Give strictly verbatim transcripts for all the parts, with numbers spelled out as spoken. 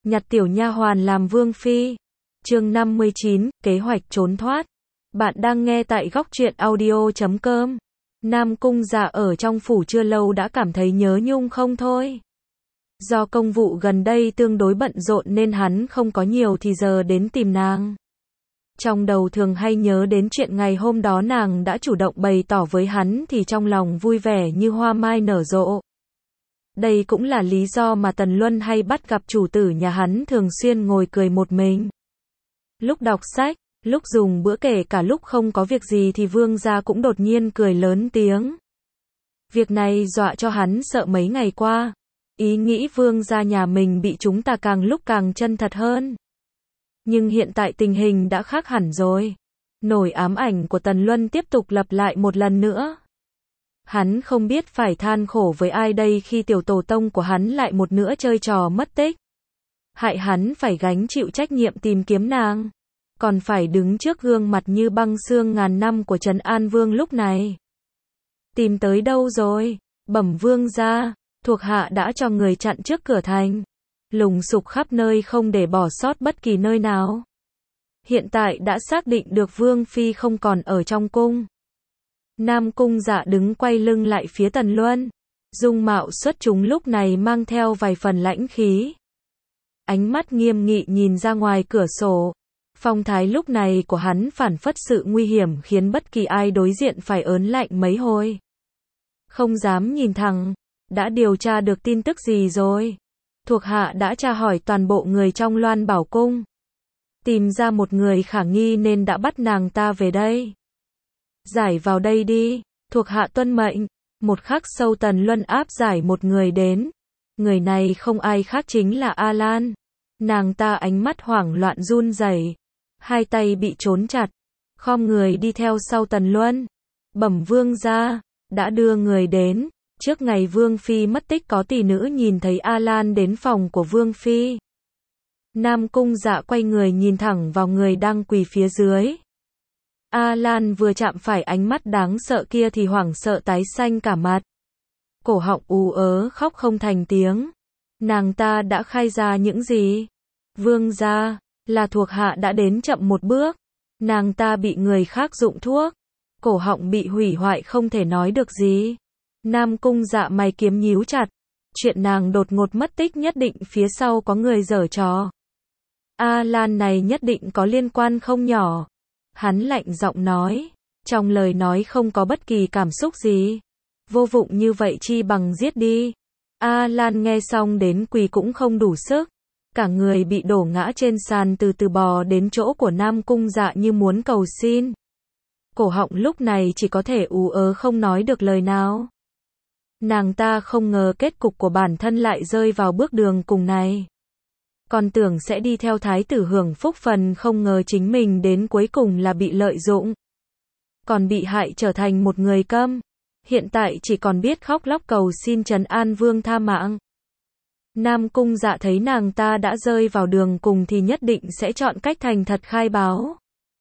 nhặt tiểu nha hoàn làm vương phi. Chương năm mươi chín, kế hoạch trốn thoát. Bạn đang nghe tại góc truyện audio chấm com. Nam Cung Dạ ở trong phủ chưa lâu đã cảm thấy nhớ nhung không thôi. Do công vụ gần đây tương đối bận rộn nên hắn không có nhiều thì giờ đến tìm nàng. Trong đầu thường hay nhớ đến chuyện ngày hôm đó nàng đã chủ động bày tỏ với hắn thì trong lòng vui vẻ như hoa mai nở rộ. Đây cũng là lý do mà Tần Luân hay bắt gặp chủ tử nhà hắn thường xuyên ngồi cười một mình. Lúc đọc sách, lúc dùng bữa kể cả lúc không có việc gì thì vương gia cũng đột nhiên cười lớn tiếng. Việc này dọa cho hắn sợ mấy ngày qua. Ý nghĩ vương gia nhà mình bị chúng ta càng lúc càng chân thật hơn. Nhưng hiện tại tình hình đã khác hẳn rồi. Nỗi ám ảnh của Tần Luân tiếp tục lặp lại một lần nữa. Hắn không biết phải than khổ với ai đây khi tiểu tổ tông của hắn lại một nữa chơi trò mất tích. Hại hắn phải gánh chịu trách nhiệm tìm kiếm nàng. Còn phải đứng trước gương mặt như băng xương ngàn năm của Trấn An Vương lúc này. Tìm tới đâu rồi? Bẩm vương gia, thuộc hạ đã cho người chặn trước cửa thành. Lùng sục khắp nơi không để bỏ sót bất kỳ nơi nào. Hiện tại đã xác định được Vương Phi không còn ở trong cung. Nam Cung Dạ đứng quay lưng lại phía Tần Luân. Dung mạo xuất chúng lúc này mang theo vài phần lãnh khí. Ánh mắt nghiêm nghị nhìn ra ngoài cửa sổ. Phong thái lúc này của hắn phản phất sự nguy hiểm khiến bất kỳ ai đối diện phải ớn lạnh mấy hồi. Không dám nhìn thẳng. Đã điều tra được tin tức gì rồi? Thuộc hạ đã tra hỏi toàn bộ người trong Loan Bảo Cung. Tìm ra một người khả nghi nên đã bắt nàng ta về đây. Giải vào đây đi, thuộc hạ tuân mệnh. Một khắc sau Tần Luân áp giải một người đến. Người này không ai khác chính là A Lan. Nàng ta ánh mắt hoảng loạn run rẩy, hai tay bị trốn chặt, khom người đi theo sau Tần Luân. Bẩm vương gia, đã đưa người đến. Trước ngày Vương Phi mất tích có tỷ nữ nhìn thấy A Lan đến phòng của Vương Phi. Nam Cung Dạ quay người nhìn thẳng vào người đang quỳ phía dưới. A Lan vừa chạm phải ánh mắt đáng sợ kia thì hoảng sợ tái xanh cả mặt. Cổ họng ù ớ khóc không thành tiếng. Nàng ta đã khai ra những gì? Vương gia, là thuộc hạ đã đến chậm một bước. Nàng ta bị người khác dụng thuốc. Cổ họng bị hủy hoại không thể nói được gì. Nam Cung Dạ mày kiếm nhíu chặt. Chuyện nàng đột ngột mất tích nhất định phía sau có người giở trò. A Lan này nhất định có liên quan không nhỏ. Hắn lạnh giọng nói. Trong lời nói không có bất kỳ cảm xúc gì. Vô vụng như vậy chi bằng giết đi. A Lan nghe xong đến quỳ cũng không đủ sức. Cả người bị đổ ngã trên sàn từ từ bò đến chỗ của Nam Cung Dạ như muốn cầu xin. Cổ họng lúc này chỉ có thể ú ớ không nói được lời nào. Nàng ta không ngờ kết cục của bản thân lại rơi vào bước đường cùng này. Còn tưởng sẽ đi theo thái tử hưởng phúc phần không ngờ chính mình đến cuối cùng là bị lợi dụng. Còn bị hại trở thành một người câm. Hiện tại chỉ còn biết khóc lóc cầu xin Trấn An Vương tha mạng. Nam Cung Dạ thấy nàng ta đã rơi vào đường cùng thì nhất định sẽ chọn cách thành thật khai báo.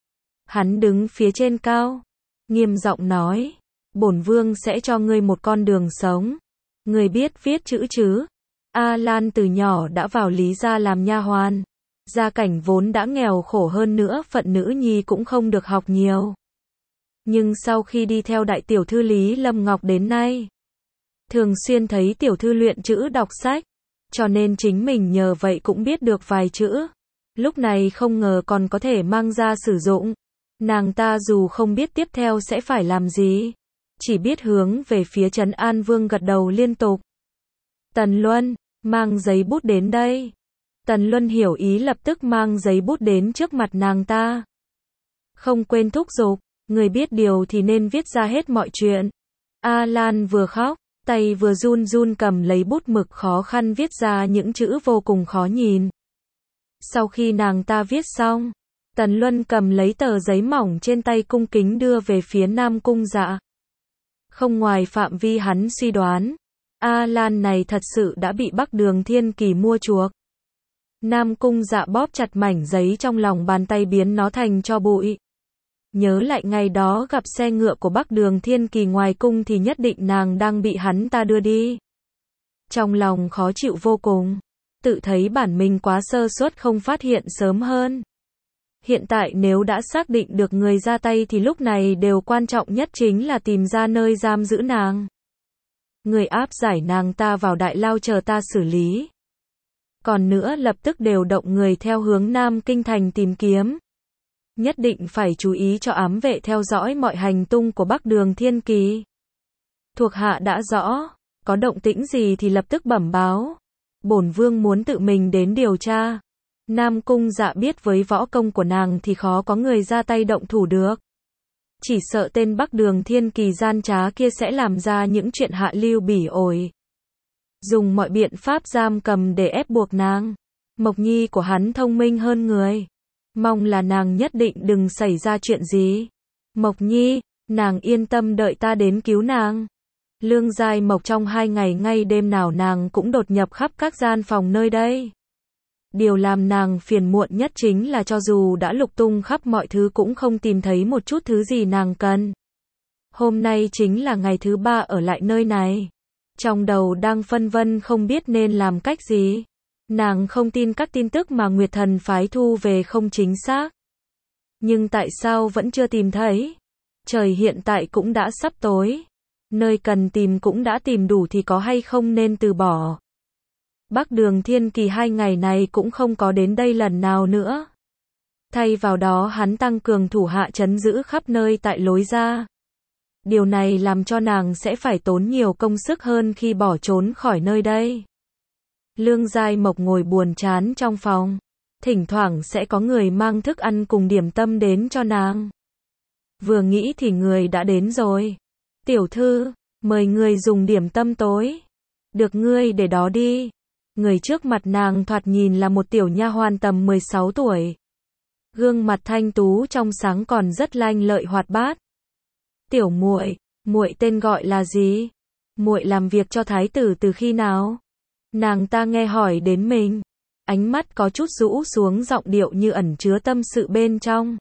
Hắn đứng phía trên cao. Nghiêm giọng nói. Bổn vương sẽ cho ngươi một con đường sống. Ngươi biết viết chữ chứ? A Lan từ nhỏ đã vào Lý gia làm nha hoàn. Gia cảnh vốn đã nghèo khổ hơn nữa phận nữ nhi cũng không được học nhiều. Nhưng sau khi đi theo đại tiểu thư Lý Lâm Ngọc đến nay, thường xuyên thấy tiểu thư luyện chữ đọc sách, cho nên chính mình nhờ vậy cũng biết được vài chữ. Lúc này không ngờ còn có thể mang ra sử dụng. Nàng ta dù không biết tiếp theo sẽ phải làm gì, chỉ biết hướng về phía Trấn An Vương gật đầu liên tục. Tần Luân, mang giấy bút đến đây. Tần Luân hiểu ý lập tức mang giấy bút đến trước mặt nàng ta. Không quên thúc giục, người biết điều thì nên viết ra hết mọi chuyện. A Lan vừa khóc, tay vừa run run cầm lấy bút mực khó khăn viết ra những chữ vô cùng khó nhìn. Sau khi nàng ta viết xong, Tần Luân cầm lấy tờ giấy mỏng trên tay cung kính đưa về phía Nam Cung Dạ. Không ngoài phạm vi hắn suy đoán, A Lan này thật sự đã bị Bắc Đường Thiên Kỳ mua chuộc. Nam Cung Dạ bóp chặt mảnh giấy trong lòng bàn tay biến nó thành tro bụi. Nhớ lại ngày đó gặp xe ngựa của Bắc Đường Thiên Kỳ ngoài cung thì nhất định nàng đang bị hắn ta đưa đi. Trong lòng khó chịu vô cùng. tự thấy bản mình quá sơ suất không phát hiện sớm hơn. Hiện tại nếu đã xác định được người ra tay thì lúc này điều quan trọng nhất chính là tìm ra nơi giam giữ nàng. Người áp giải nàng ta vào đại lao chờ ta xử lý. Còn nữa lập tức điều động người theo hướng Nam Kinh thành tìm kiếm. Nhất định phải chú ý cho ám vệ theo dõi mọi hành tung của Bắc Đường Thiên Kỳ. Thuộc hạ đã rõ, có động tĩnh gì thì lập tức bẩm báo. Bổn vương muốn tự mình đến điều tra. Nam Cung Dạ biết với võ công của nàng thì khó có người ra tay động thủ được. Chỉ sợ tên Bắc Đường Thiên Kỳ gian trá kia sẽ làm ra những chuyện hạ lưu bỉ ổi. Dùng mọi biện pháp giam cầm để ép buộc nàng. Mộc Nhi của hắn thông minh hơn người. Mong là nàng nhất định đừng xảy ra chuyện gì. Mộc Nhi, nàng yên tâm đợi ta đến cứu nàng. Lương Giai Mộc trong hai ngày ngay đêm nào nàng cũng đột nhập khắp các gian phòng nơi đây. Điều làm nàng phiền muộn nhất chính là cho dù đã lục tung khắp mọi thứ cũng không tìm thấy một chút thứ gì nàng cần. Hôm nay chính là ngày thứ ba ở lại nơi này. Trong đầu đang phân vân không biết nên làm cách gì. Nàng không tin các tin tức mà Nguyệt Thần phái thu về không chính xác. Nhưng tại sao vẫn chưa tìm thấy? Trời hiện tại cũng đã sắp tối. Nơi cần tìm cũng đã tìm đủ thì có hay không nên từ bỏ. Bắc Đường Thiên Kỳ hai ngày này cũng không có đến đây lần nào nữa. Thay vào đó hắn tăng cường thủ hạ trấn giữ khắp nơi tại lối ra. Điều này làm cho nàng sẽ phải tốn nhiều công sức hơn khi bỏ trốn khỏi nơi đây. Lương Giai Mộc ngồi buồn chán trong phòng. Thỉnh thoảng sẽ có người mang thức ăn cùng điểm tâm đến cho nàng. Vừa nghĩ thì người đã đến rồi. Tiểu thư, mời người dùng điểm tâm tối. Được ngươi để đó đi. Người trước mặt nàng thoạt nhìn là một tiểu nha hoàn tầm mười sáu tuổi. Gương mặt thanh tú trong sáng còn rất lanh lợi hoạt bát. Tiểu muội, muội tên gọi là gì? Muội làm việc cho thái tử từ khi nào? Nàng ta nghe hỏi đến mình, ánh mắt có chút rũ xuống, giọng điệu như ẩn chứa tâm sự bên trong.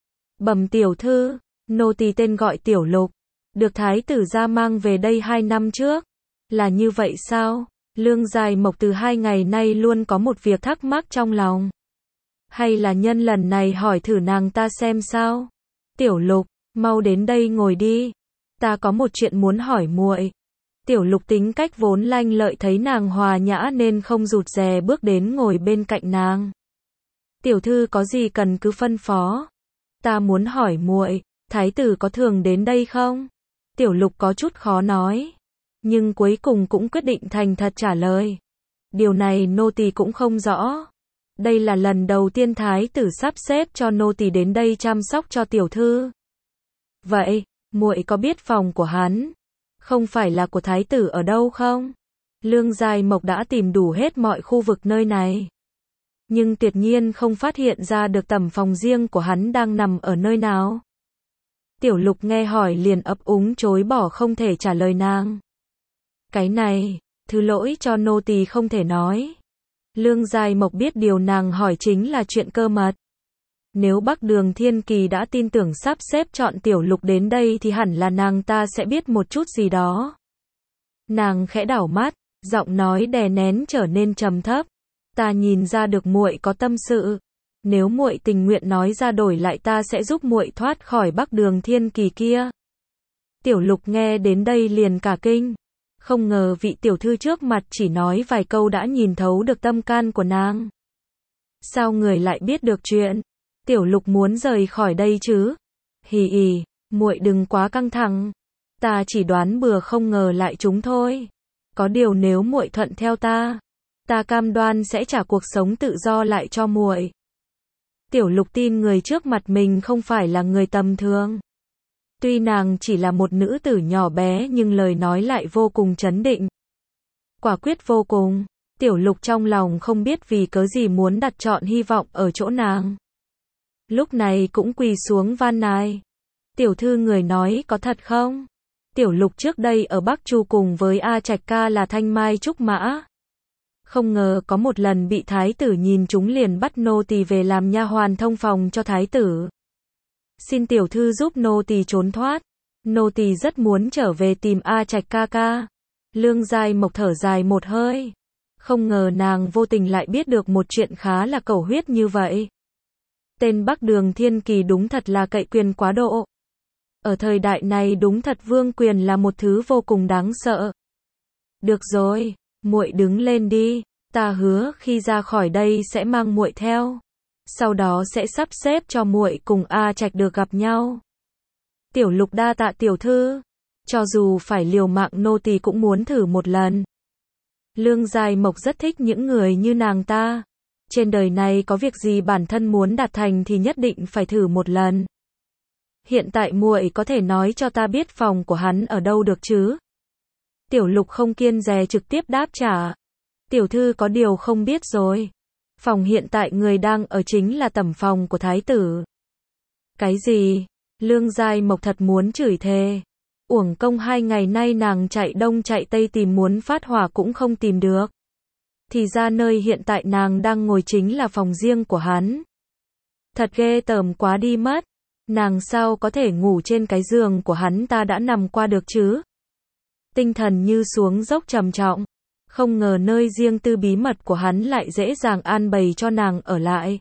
Bẩm tiểu thư, nô tỳ tên gọi Tiểu Lục, được thái tử gia mang về đây hai năm trước. Là như vậy sao? Lương Giai Mộc từ hai ngày nay luôn có một việc thắc mắc trong lòng. Hay là nhân lần này hỏi thử nàng ta xem sao? Tiểu Lục, mau đến đây ngồi đi. Ta có một chuyện muốn hỏi muội. Tiểu Lục tính cách vốn lanh lợi, thấy nàng hòa nhã nên không rụt rè bước đến ngồi bên cạnh nàng. Tiểu thư có gì cần cứ phân phó. Ta muốn hỏi muội, thái tử có thường đến đây không? Tiểu Lục có chút khó nói, nhưng cuối cùng cũng quyết định thành thật trả lời. Điều này nô tỳ cũng không rõ. Đây là lần đầu tiên thái tử sắp xếp cho nô tỳ đến đây chăm sóc cho tiểu thư. Vậy, muội có biết phòng của hắn, không phải là của thái tử, ở đâu không? Lương Giai Mộc đã tìm đủ hết mọi khu vực nơi này, nhưng tuyệt nhiên không phát hiện ra được tầm phòng riêng của hắn đang nằm ở nơi nào. Tiểu Lục nghe hỏi liền ấp úng chối bỏ không thể trả lời nàng. Cái này, thứ lỗi cho nô tỳ không thể nói. Lương Giai Mộc biết điều nàng hỏi chính là chuyện cơ mật. Nếu Bắc Đường Thiên Kỳ đã tin tưởng sắp xếp chọn Tiểu Lục đến đây thì hẳn là nàng ta sẽ biết một chút gì đó. Nàng khẽ đảo mắt, giọng nói đè nén trở nên trầm thấp. Ta nhìn ra được muội có tâm sự. Nếu muội tình nguyện nói ra, đổi lại ta sẽ giúp muội thoát khỏi Bắc Đường Thiên Kỳ kia. Tiểu Lục nghe đến đây liền cả kinh. Không ngờ vị tiểu thư trước mặt chỉ nói vài câu đã nhìn thấu được tâm can của nàng. Sao người lại biết được chuyện? Tiểu Lục muốn rời khỏi đây chứ? Hì hì, muội đừng quá căng thẳng. Ta chỉ đoán bừa không ngờ lại trúng thôi. Có điều nếu muội thuận theo ta, ta cam đoan sẽ trả cuộc sống tự do lại cho muội. Tiểu Lục tin người trước mặt mình không phải là người tầm thường. Tuy nàng chỉ là một nữ tử nhỏ bé nhưng lời nói lại vô cùng trấn định. Quả quyết vô cùng. Tiểu Lục trong lòng không biết vì cớ gì muốn đặt trọn hy vọng ở chỗ nàng. Lúc này cũng quỳ xuống van nài. Tiểu thư, người nói có thật không? Tiểu Lục trước đây ở Bắc Chu cùng với A Trạch ca là thanh mai trúc mã. Không ngờ có một lần bị thái tử nhìn trúng liền bắt nô tỳ về làm nha hoàn thông phòng cho thái tử. Xin tiểu thư giúp nô tỳ trốn thoát. Nô tỳ rất muốn trở về tìm A Trạch ca ca. Lương Giai Mộc thở dài một hơi. Không ngờ nàng vô tình lại biết được một chuyện khá là cầu huyết như vậy. Tên Bắc Đường Thiên Kỳ đúng thật là cậy quyền quá độ. Ở thời đại này đúng thật vương quyền là một thứ vô cùng đáng sợ. Được rồi, muội đứng lên đi, ta hứa khi ra khỏi đây sẽ mang muội theo. Sau đó sẽ sắp xếp cho muội cùng A Trạch được gặp nhau. Tiểu Lục đa tạ tiểu thư, cho dù phải liều mạng nô tỳ cũng muốn thử một lần. Lương Giai Mộc rất thích những người như nàng ta. Trên đời này có việc gì bản thân muốn đạt thành thì nhất định phải thử một lần. Hiện tại muội có thể nói cho ta biết phòng của hắn ở đâu được chứ? Tiểu Lục không kiêng dè trực tiếp đáp trả. Tiểu thư có điều không biết rồi. Phòng hiện tại người đang ở chính là tẩm phòng của thái tử. Cái gì? Lương Giai Mộc thật muốn chửi thề. Uổng công hai ngày nay nàng chạy đông chạy tây tìm muốn phát hỏa cũng không tìm được. Thì ra nơi hiện tại nàng đang ngồi chính là phòng riêng của hắn. Thật ghê tởm quá đi mất. Nàng sao có thể ngủ trên cái giường của hắn ta đã nằm qua được chứ? Tinh thần như xuống dốc trầm trọng. Không ngờ nơi riêng tư bí mật của hắn lại dễ dàng an bày cho nàng ở lại.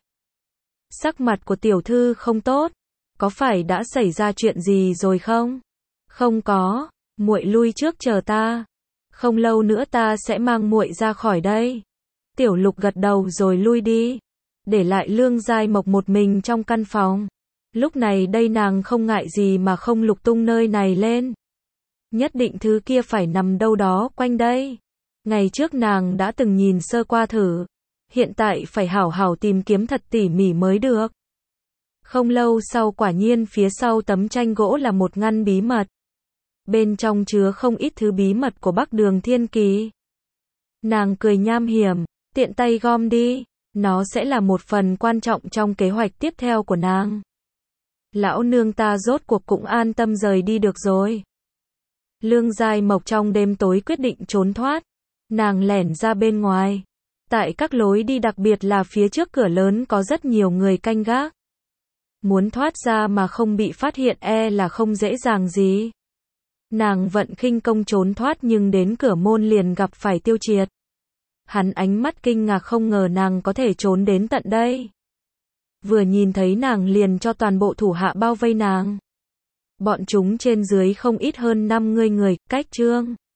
Sắc mặt của tiểu thư không tốt. Có phải đã xảy ra chuyện gì rồi không? Không có, muội lui trước chờ ta. Không lâu nữa ta sẽ mang muội ra khỏi đây. Tiểu Lục gật đầu rồi lui đi. Để lại Lương Giai Mộc một mình trong căn phòng. Lúc này đây nàng không ngại gì mà không lục tung nơi này lên. Nhất định thứ kia phải nằm đâu đó quanh đây. Ngày trước nàng đã từng nhìn sơ qua thử. Hiện tại phải hảo hảo tìm kiếm thật tỉ mỉ mới được. Không lâu sau quả nhiên phía sau tấm tranh gỗ là một ngăn bí mật. Bên trong chứa không ít thứ bí mật của Bắc Đường Thiên Kỳ. Nàng cười nham hiểm, tiện tay gom đi. Nó sẽ là một phần quan trọng trong kế hoạch tiếp theo của nàng. Lão nương ta rốt cuộc cũng an tâm rời đi được rồi. Lương Giai Mộc trong đêm tối quyết định trốn thoát. Nàng lẻn ra bên ngoài. Tại các lối đi đặc biệt là phía trước cửa lớn có rất nhiều người canh gác. Muốn thoát ra mà không bị phát hiện e là không dễ dàng gì. Nàng vận khinh công trốn thoát nhưng đến cửa môn liền gặp phải Tiêu Triệt. Hắn ánh mắt kinh ngạc không ngờ nàng có thể trốn đến tận đây. Vừa nhìn thấy nàng liền cho toàn bộ thủ hạ bao vây nàng. Bọn chúng trên dưới không ít hơn năm mươi người, cách chương.